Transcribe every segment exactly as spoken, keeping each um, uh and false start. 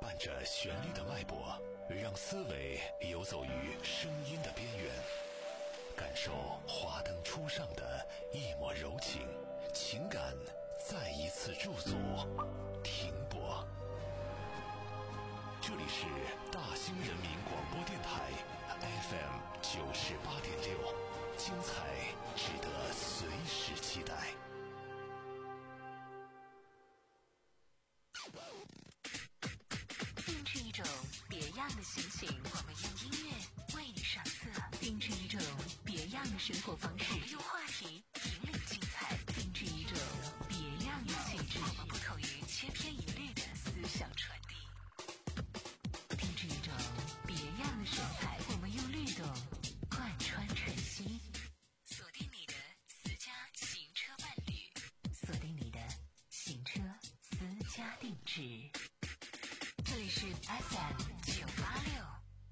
伴着旋律的脉搏，让思维游走于声音的边缘，感受华灯初上的一抹柔情，情感再一次驻足停泊。这里是大兴人民广播电台 F M 九十八点六，精彩值得随时期待。 定制一种别样的心情，我们用音乐为你上色；定制一种别样的生活方式，我们用话题引领精彩；定制一种别样的气质，我们不同于千篇一律的思想传递；定制一种别样的神采，我们用律动贯穿晨曦。锁定你的私家行车伴侣，锁定你的行车私家定制。这里是 F M 九八六。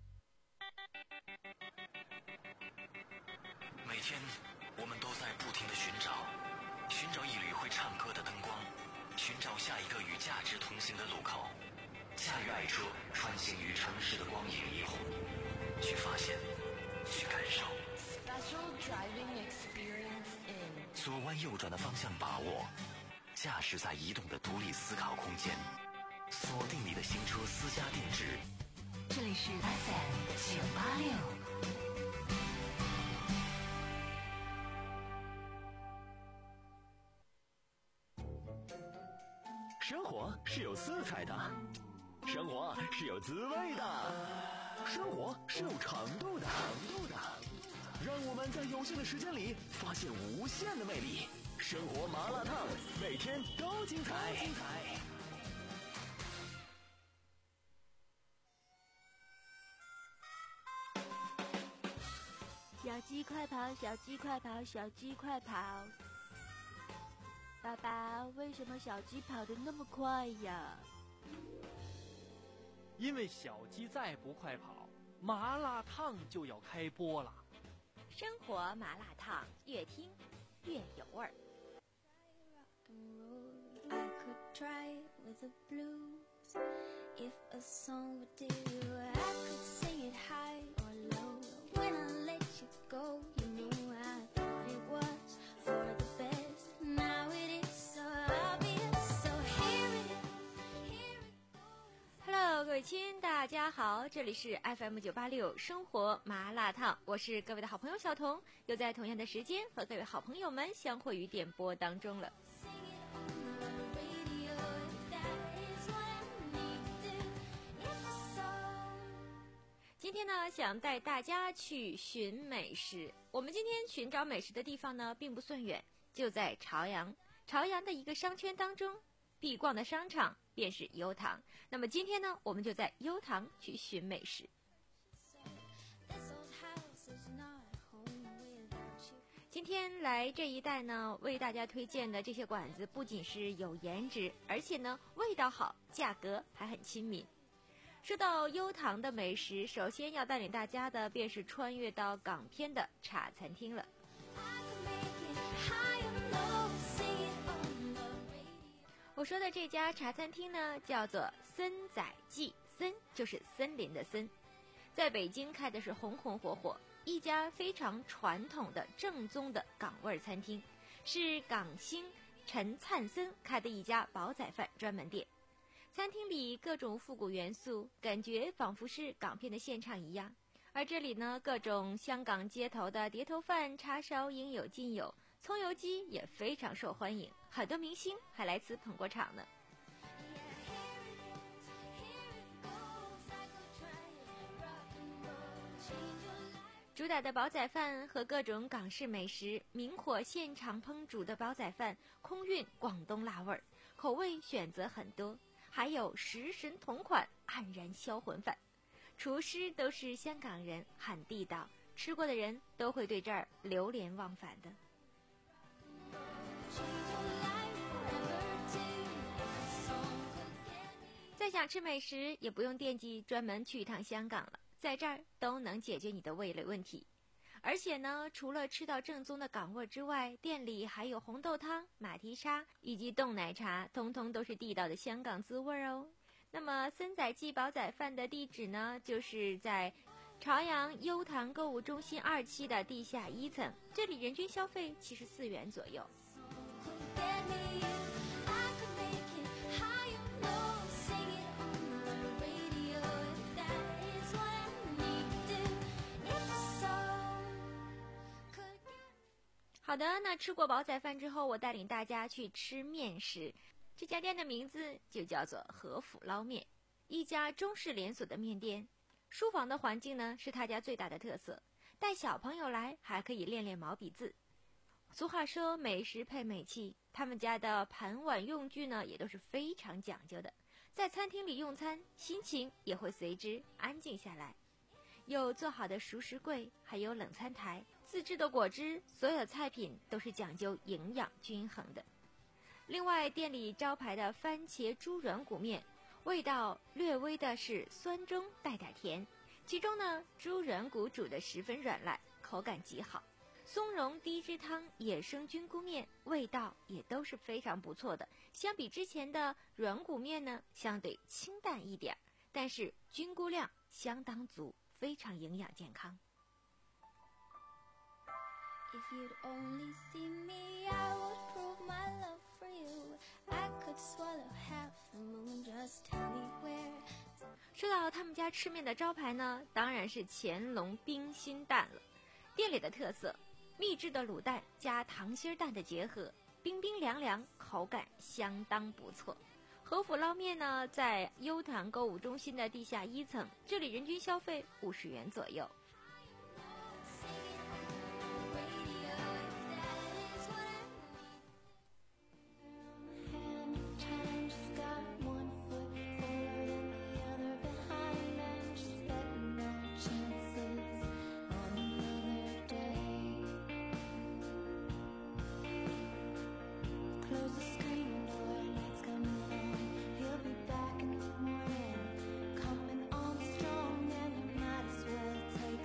每天我们都在不停地寻找，寻找一缕会唱歌的灯光，寻找下一个与价值同行的路口，驾驭爱车穿行于城市的光影霓虹，去发现，去感受。 Special driving experience in 左弯右转的方向把握，驾驶在移动的独立思考空间，锁定你的新车私家定制。 这里是 F M 九八六。 生活是有色彩的，生活是有滋味的，生活是有长度的，长度的。让我们在有限的时间里发现无限的魅力。生活麻辣烫，每天都精彩。精彩。 小鸡快跑，小鸡快跑，小鸡快跑！爸爸，为什么小鸡跑得那么快呀？ 因为小鸡再不快跑，麻辣烫就要开播了。 生活麻辣烫，越听越有味儿。 I could try with the blues. If a song would do, I could sing it high or low. When I let you go, you know I thought it was for the best. Now it is so obvious. So here it is, here it goes. Hello， 各位亲，大家好，这里是 F M 九八六生活麻辣烫，我是各位的好朋友小彤，又在同样的时间和各位好朋友们相会于点播当中了。今天呢，想带大家去寻美食。我们今天寻找美食的地方呢，并不算远，就在朝阳。朝阳的一个商圈当中，必逛的商场便是优唐。那么今天呢，我们就在优唐去寻美食。今天来这一带呢，为大家推荐的这些馆子，不仅是有颜值，而且呢，味道好，价格还很亲民。说到优唐的美食，首先要带领大家的便是穿越到港片的茶餐厅了。我说的这家茶餐厅呢，叫做森仔记，森就是森林的森，在北京开的是红红火火，一家非常传统的正宗的港味餐厅，是港星陈灿森开的一家煲仔饭专门店。餐厅里各种复古元素，感觉仿佛是港片的现场一样。而这里呢，各种香港街头的碟头饭、叉烧应有尽有，葱油鸡也非常受欢迎，很多明星还来此捧过场呢。主打的煲仔饭和各种港式美食，明火现场烹煮的煲仔饭，空运广东辣味儿，口味选择很多。还有食神同款黯然销魂饭，厨师都是香港人，很地道，吃过的人都会对这儿流连忘返的。再想吃美食，也不用惦记专门去一趟香港了，在这儿都能解决你的味蕾问题。而且呢，除了吃到正宗的港味之外，店里还有红豆汤、马蹄沙以及冻奶茶，通通都是地道的香港滋味哦。 那么森仔记煲仔饭的地址呢，就是在朝阳优唐购物中心二期的地下一层，这里人均消费七十四元左右。好的，那吃过煲仔饭之后，我带领大家去吃面食。这家店的名字就叫做和府捞面，一家中式连锁的面店。书房的环境呢，是他家最大的特色，带小朋友来还可以练练毛笔字。俗话说美食配美器，他们家的盘碗用具呢也都是非常讲究的，在餐厅里用餐，心情也会随之安静下来。有做好的熟食柜，还有冷餐台，自制的果汁，所有的菜品都是讲究营养均衡的。另外，店里招牌的番茄猪软骨面，味道略微的是酸中带点甜，其中呢，猪软骨煮得十分软烂，口感极好。松茸低脂汤野生菌菇面，味道也都是非常不错的。相比之前的软骨面呢，相对清淡一点，但是菌菇量相当足，非常营养健康。 If you'd only see me, I would prove my love for you. I could swallow half the moon, just tell me where. 说到他们家吃面的招牌呢，当然是乾隆冰心蛋了。店里的特色，秘制的卤蛋加溏心蛋的结合，冰冰凉凉，口感相当不错。和府捞面呢，在优唐购物中心的地下一层，这里人均消费五十元左右。 Coming on strong and you might as well take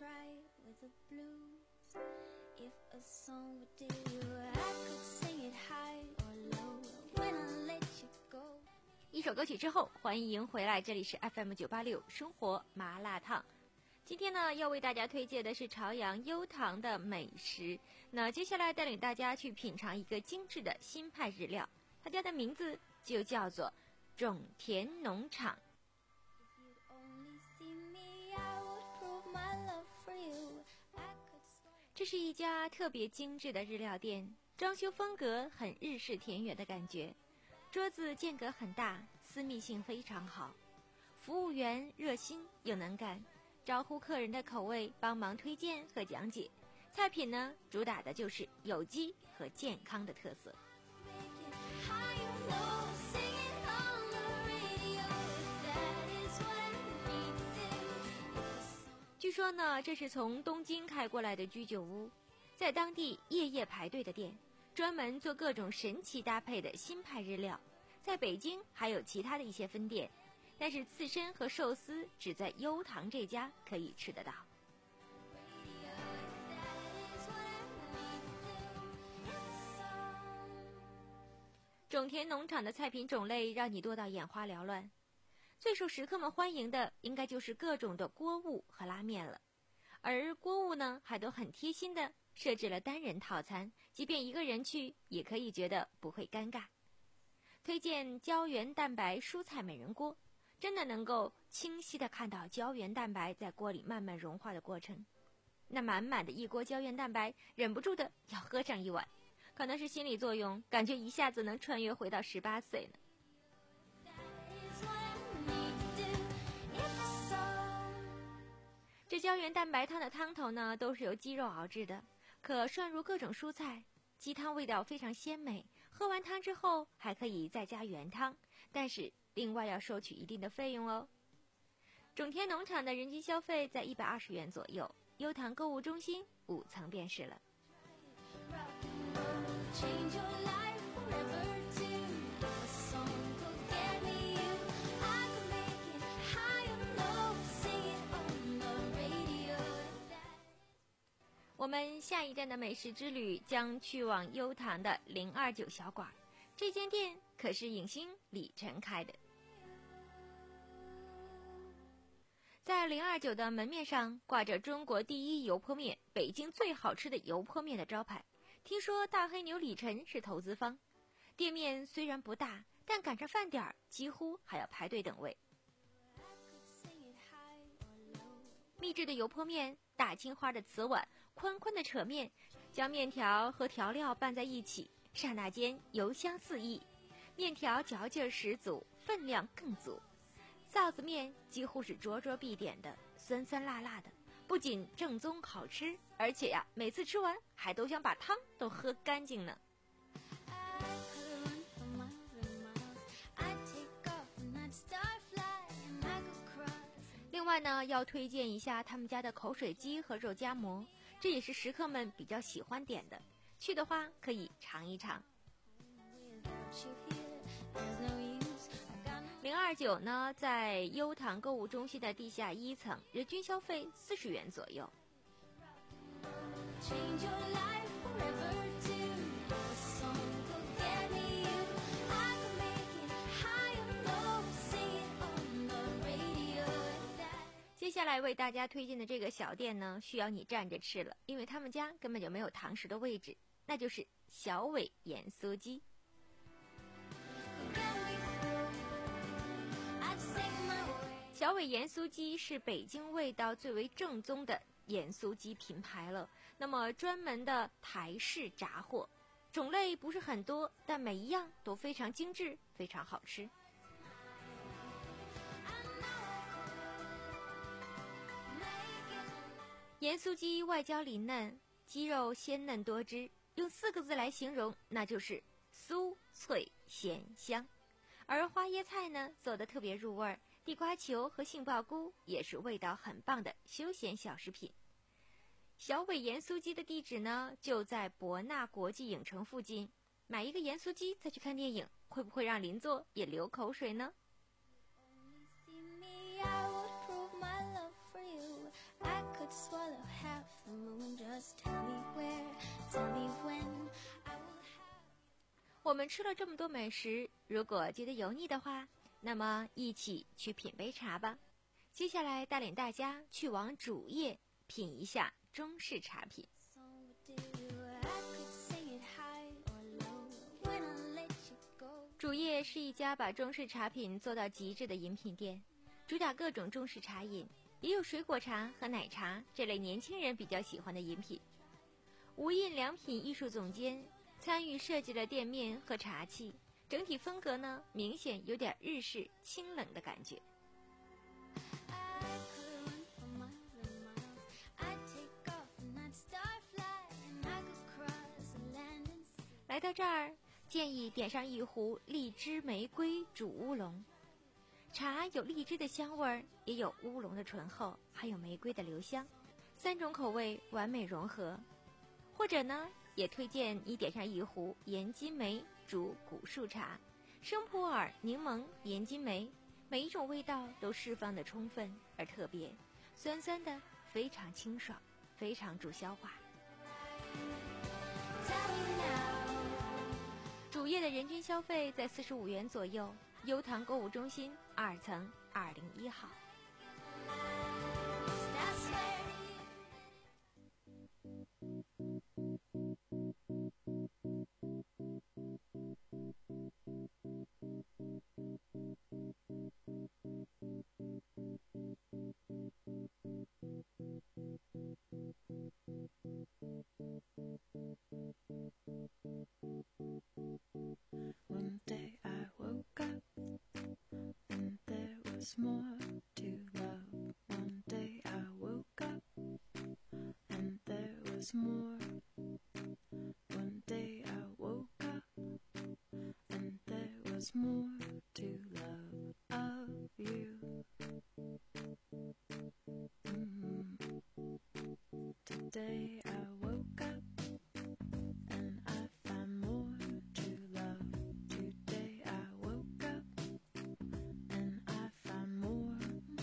try with the blues. If a song would do, I could sing it high or low. When I let you go. 一首歌曲之后，欢迎回来，这里是 F M 九八六生活麻辣烫。今天呢，要为大家推荐的是朝阳优堂的美食。那接下来带领大家去品尝一个精致的新派日料，它家的名字就叫做种田农场。这是一家特别精致的日料店，装修风格很日式田园的感觉，桌子间隔很大，私密性非常好，服务员热心又能干，招呼客人的口味，帮忙推荐和讲解。菜品呢，主打的就是有机和健康的特色。据说呢，这是从东京开过来的居酒屋，在当地夜夜排队的店，专门做各种神奇搭配的新派日料。在北京还有其他的一些分店，但是刺身和寿司只在优堂这家可以吃得到。种田农场的菜品种类让你多到眼花缭乱，最受食客们欢迎的应该就是各种的锅物和拉面了。而锅物呢，还都很贴心的设置了单人套餐，即便一个人去也可以觉得不会尴尬。推荐胶原蛋白蔬菜美人锅，真的能够清晰地看到胶原蛋白在锅里慢慢融化的过程。那满满的一锅胶原蛋白，忍不住的要喝上一碗，可能是心理作用，感觉一下子能穿越回到十八岁呢。这胶原蛋白汤的汤头呢，都是由鸡肉熬制的，可涮入各种蔬菜，鸡汤味道非常鲜美。喝完汤之后还可以再加原汤，但是另外要收取一定的费用哦。种田农场的人均消费在一百二十元左右，优堂购物中心五层便是了。我们下一站的美食之旅将去往优堂的零二九小馆，这间店可是影星李晨开的。在零二九的门面上挂着中国第一油泼面、北京最好吃的油泼面的招牌，听说大黑牛李晨是投资方。店面虽然不大，但赶上饭点几乎还要排队等位。秘制的油泼面，大青花的瓷碗，宽宽的扯面，将面条和调料拌在一起，刹那间油香四溢，面条嚼劲十足，分量更足。臊子面几乎是桌桌必点的，酸酸辣辣的，不仅正宗好吃，而且呀，每次吃完还都想把汤都喝干净呢。另外呢，要推荐一下他们家的口水鸡和肉夹馍，这也是食客们比较喜欢点的，去的话可以尝一尝。零二九呢，在优堂购物中心的地下一层，人均消费四十元左右。接下来为大家推荐的这个小店呢，需要你站着吃了，因为他们家根本就没有堂食的位置，那就是小伟盐酥鸡。小伟盐酥鸡是北京味道最为正宗的盐酥鸡品牌了，那么专门的台式炸货，种类不是很多，但每一样都非常精致，非常好吃。盐酥鸡外焦里嫩，鸡肉鲜嫩多汁，用四个字来形容，那就是酥脆咸香。而花椰菜呢，做得特别入味儿，地瓜球和杏鲍菇也是味道很棒的休闲小食品。小伟盐酥鸡的地址呢，就在博纳国际影城附近。买一个盐酥鸡再去看电影，会不会让邻座也流口水呢？I could could swallow half the moon. Just tell me where, tell me when I will have... 我们吃了这么多美食，如果觉得油腻的话，那么一起去品杯茶吧。接下来带领大家去往主页品一下中式茶品。主页是一家把中式茶品做到极致的饮品店，主打各种中式茶饮，也有水果茶和奶茶这类年轻人比较喜欢的饮品。无印良品艺术总监参与设计了店面和茶器，整体风格呢明显有点日式清冷的感觉。来到这儿，建议点上一壶荔枝玫瑰煮乌龙。茶有荔枝的香味儿，也有乌龙的醇厚，还有玫瑰的留香，三种口味完美融合。或者呢，也推荐你点上一壶盐金梅煮古树茶，生普洱、柠檬、盐金梅，每一种味道都释放的充分而特别，酸酸的，非常清爽，非常助消化。主页的人均消费在四十五元左右，优唐购物中心二层二零一号。 One day I woke up and there was more to love. One day I woke up and there was more. One day I woke up and there was more to love of you. Mm. Today I woke up and I found more to love. Today I woke up and I found more.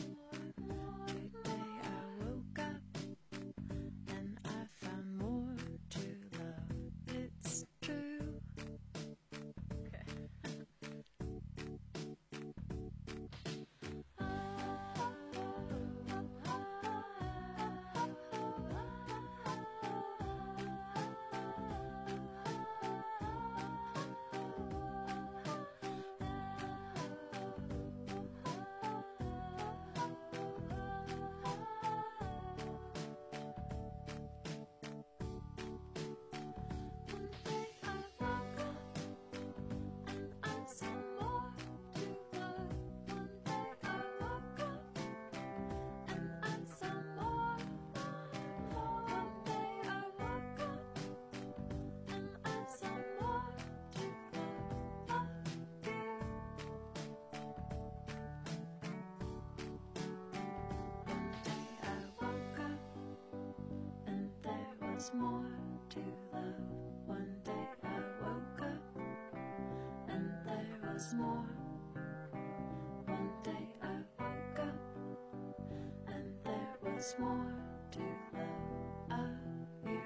Today I woke up and I found more to love. It's true. More to love. One day I woke up and there was more. One day I woke up and there was more to love of you.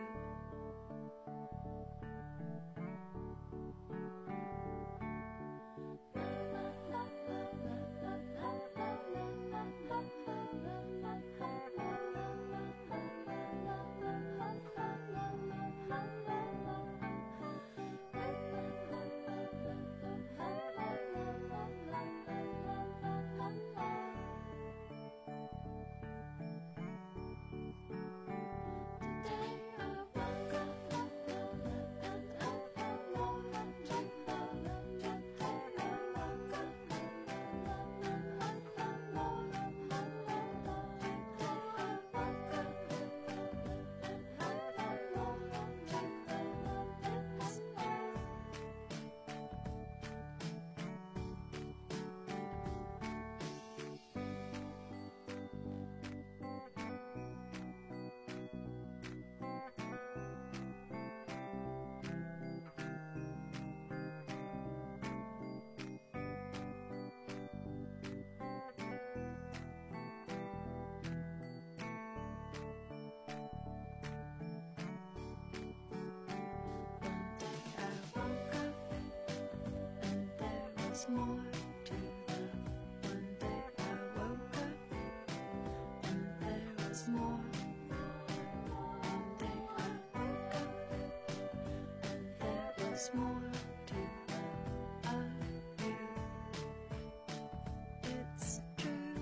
was more to love. One day I woke up and there was more. One day I woke up and there was more to love of you. It's true.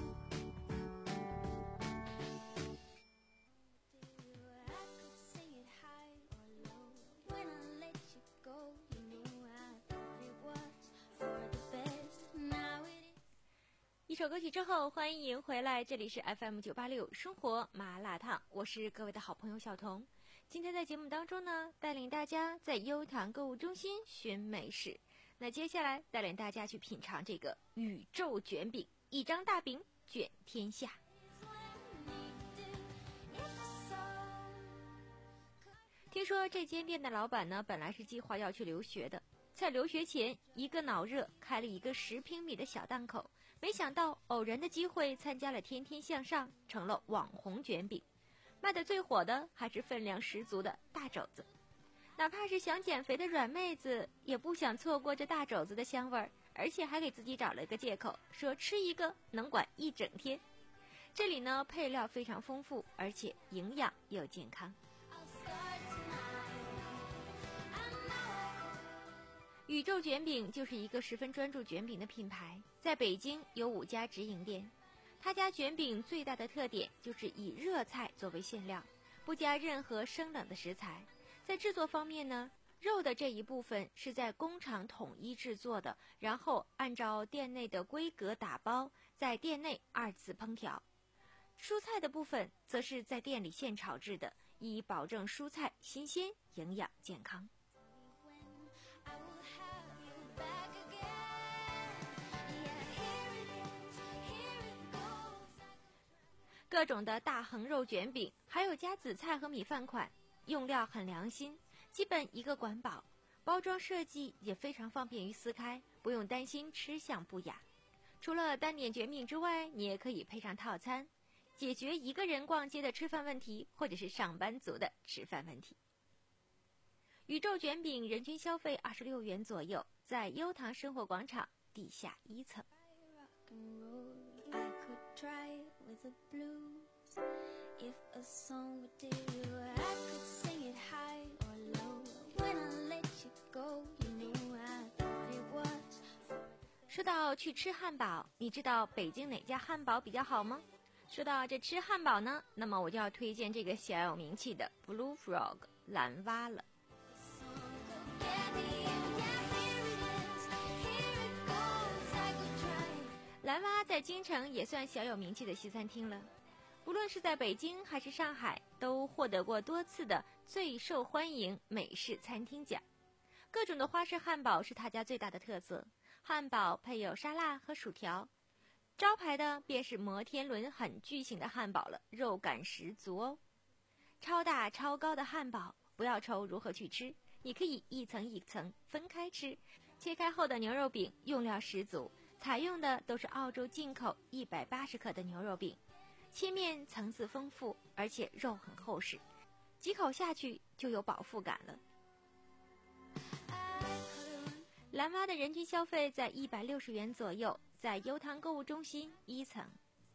I could sing it high or low. When I let you go, you know I thought it was for the best. Now it is. 一首歌曲之后，欢迎回来，这里是 F M 九八六生活麻辣烫，我是各位的好朋友小彤。今天在节目当中呢，带领大家在优唐购物中心寻美食。那接下来带领大家去品尝这个宇宙卷饼，一张大饼卷天下。听说这间店的老板呢，本来是计划要去留学的，在留学前一个脑热开了一个十平米的小档口，没想到偶然的机会参加了天天向上，成了网红卷饼。卖的最火的还是分量十足的大肘子，哪怕是想减肥的软妹子也不想错过这大肘子的香味儿，而且还给自己找了一个借口，说吃一个能管一整天。这里呢，配料非常丰富，而且营养又健康。宇宙卷饼就是一个十分专注卷饼的品牌，在北京有五家直营店。他家卷饼最大的特点就是以热菜作为馅料，不加任何生冷的食材。在制作方面呢，肉的这一部分是在工厂统一制作的，然后按照店内的规格打包，在店内二次烹调。蔬菜的部分则是在店里现炒制的，以保证蔬菜新鲜、营养健康。 I will have you back again. Yeah, here it is, here it goes. 各种的大横肉卷饼，还有加紫菜和米饭款，用料很良心，基本一个管饱。包装设计也非常方便于撕开，不用担心吃相不雅。除了单点卷饼之外，你也可以配上套餐，解决一个人逛街的吃饭问题，或者是上班族的吃饭问题。宇宙卷饼人均消费二十六元左右，在优唐生活广场地下一层。 Rock and roll, I could try it with the blues. If a song would do, I could sing it high or low. When I let you go, you know I thought it was for. 说到去吃汉堡，你知道北京哪家汉堡比较好吗？说到这吃汉堡呢，那么我就要推荐这个小有名气的 Blue Frog 蓝蛙了。蓝蛙在京城也算小有名气的西餐厅了，不论是在北京还是上海，都获得过多次的最受欢迎美式餐厅奖。各种的花式汉堡是他家最大的特色，汉堡配有沙拉和薯条，招牌的便是摩天轮很巨型的汉堡了，肉感十足哦。超大超高的汉堡，不要愁如何去吃，你可以一层一层分开吃。切开后的牛肉饼用料十足，采用的都是澳洲进口一百八十克的牛肉饼，切面层次丰富，而且肉很厚实，几口下去就有饱腹感了。蓝蛙的人均消费在一百六十元左右，在优唐购物中心一层。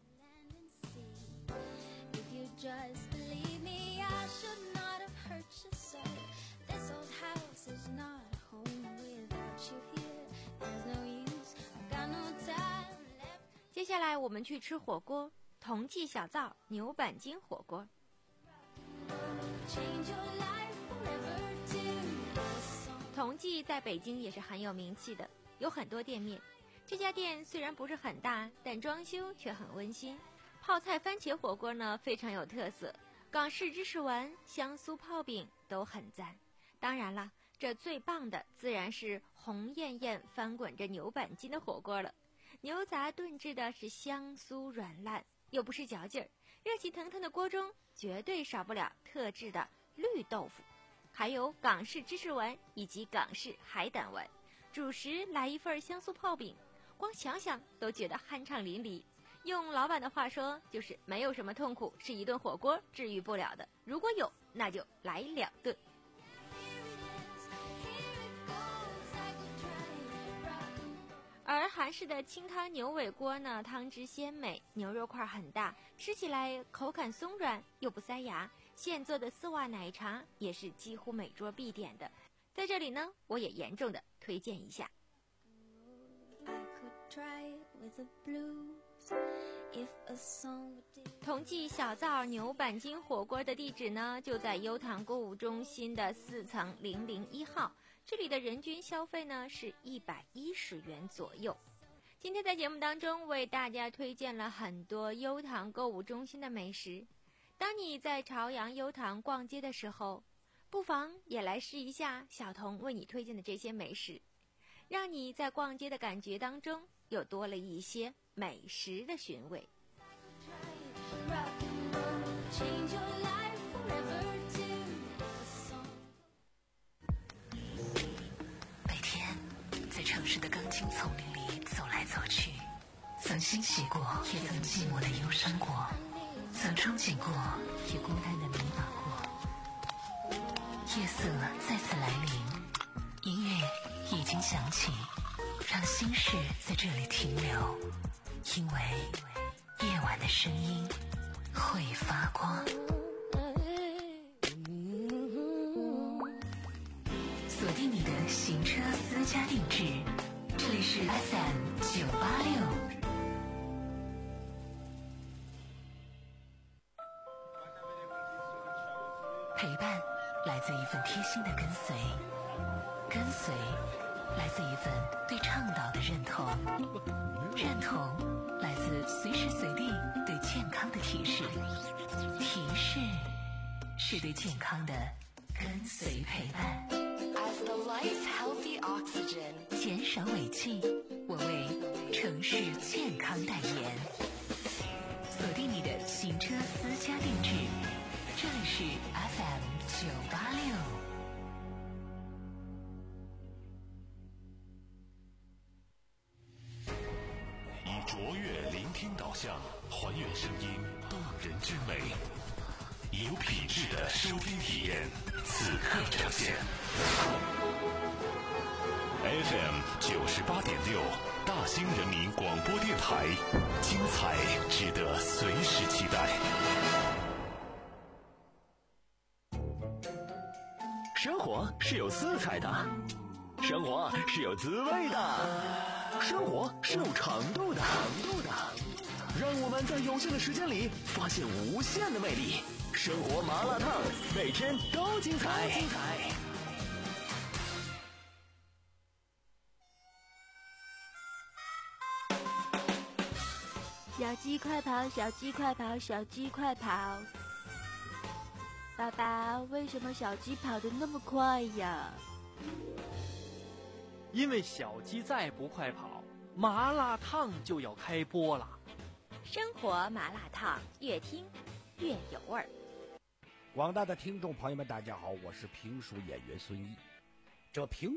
If you just believe me, I should not have hurt you so. This old house is not a home without you here. There's no use, I've got no time left. 接下来我们去吃火锅，同济小灶牛板筋火锅。 Change your life forever too. 同济在北京也是很有名气的，有很多店面。这家店虽然不是很大，但装修却很温馨。泡菜番茄火锅呢非常有特色，港式芝士丸、香酥泡饼都很赞。当然了，这最棒的自然是红艳艳翻滚着牛板筋的火锅了。牛杂炖制的是香酥软烂，又不是嚼劲儿，热气腾腾的锅中绝对少不了特制的绿豆腐，还有港式芝士丸以及港式海胆丸。主食来一份香酥泡饼，光想想都觉得酣畅淋漓。用老板的话说，就是没有什么痛苦是一顿火锅治愈不了的，如果有，那就来两顿。而式的清汤牛尾锅呢，汤汁鲜美，牛肉块很大，吃起来口感松软又不塞牙。现做的丝袜奶茶也是几乎每桌必点的，在这里呢，我也严重的推荐一下。同济小灶牛板筋火锅的地址呢，就在优唐购物中心的四层零零一号，这里的人均消费呢是一百一十元左右。今天在节目当中为大家推荐了很多优唐购物中心的美食，当你在朝阳优唐逛街的时候，不妨也来试一下小童为你推荐的这些美食，让你在逛街的感觉当中又多了一些美食的寻味。 每天在城市的钢筋丛林里走来走去，曾欣喜过，也曾寂寞的忧伤过，曾憧憬过，也孤单的迷茫过。夜色再次来临，音乐已经响起，让心事在这里停留，因为夜晚的声音会发光。锁定你的行车私家定制，这里是 F M 九八六。陪伴来自一份贴心的跟随，跟随来自一份对倡导的认同，认同来自随时随地对健康的提示，提示是对健康的跟随陪伴。As the light healthy oxygen， 减少尾气，我为城市健康代言。锁定你的行车私家定制，这里是 F M 九八六。 以卓越聆听导向，还原声音动人之美，以有品质的收听体验，此刻呈现。F M 九十八点六，大兴人民广播电台，精彩值得随时期待。 生活是有色彩的，生活是有滋味的，生活是有长度的，让我们在有限的时间里发现无限的魅力。生活麻辣烫，每天都精彩。精彩。 小鸡快跑，小鸡快跑，小鸡快跑！爸爸，为什么小鸡跑得那么快呀？ 因为小鸡再不快跑，麻辣烫就要开播了。 生活麻辣烫，越听越有味儿。 广大的听众朋友们，大家好，我是评书演员孙一。这评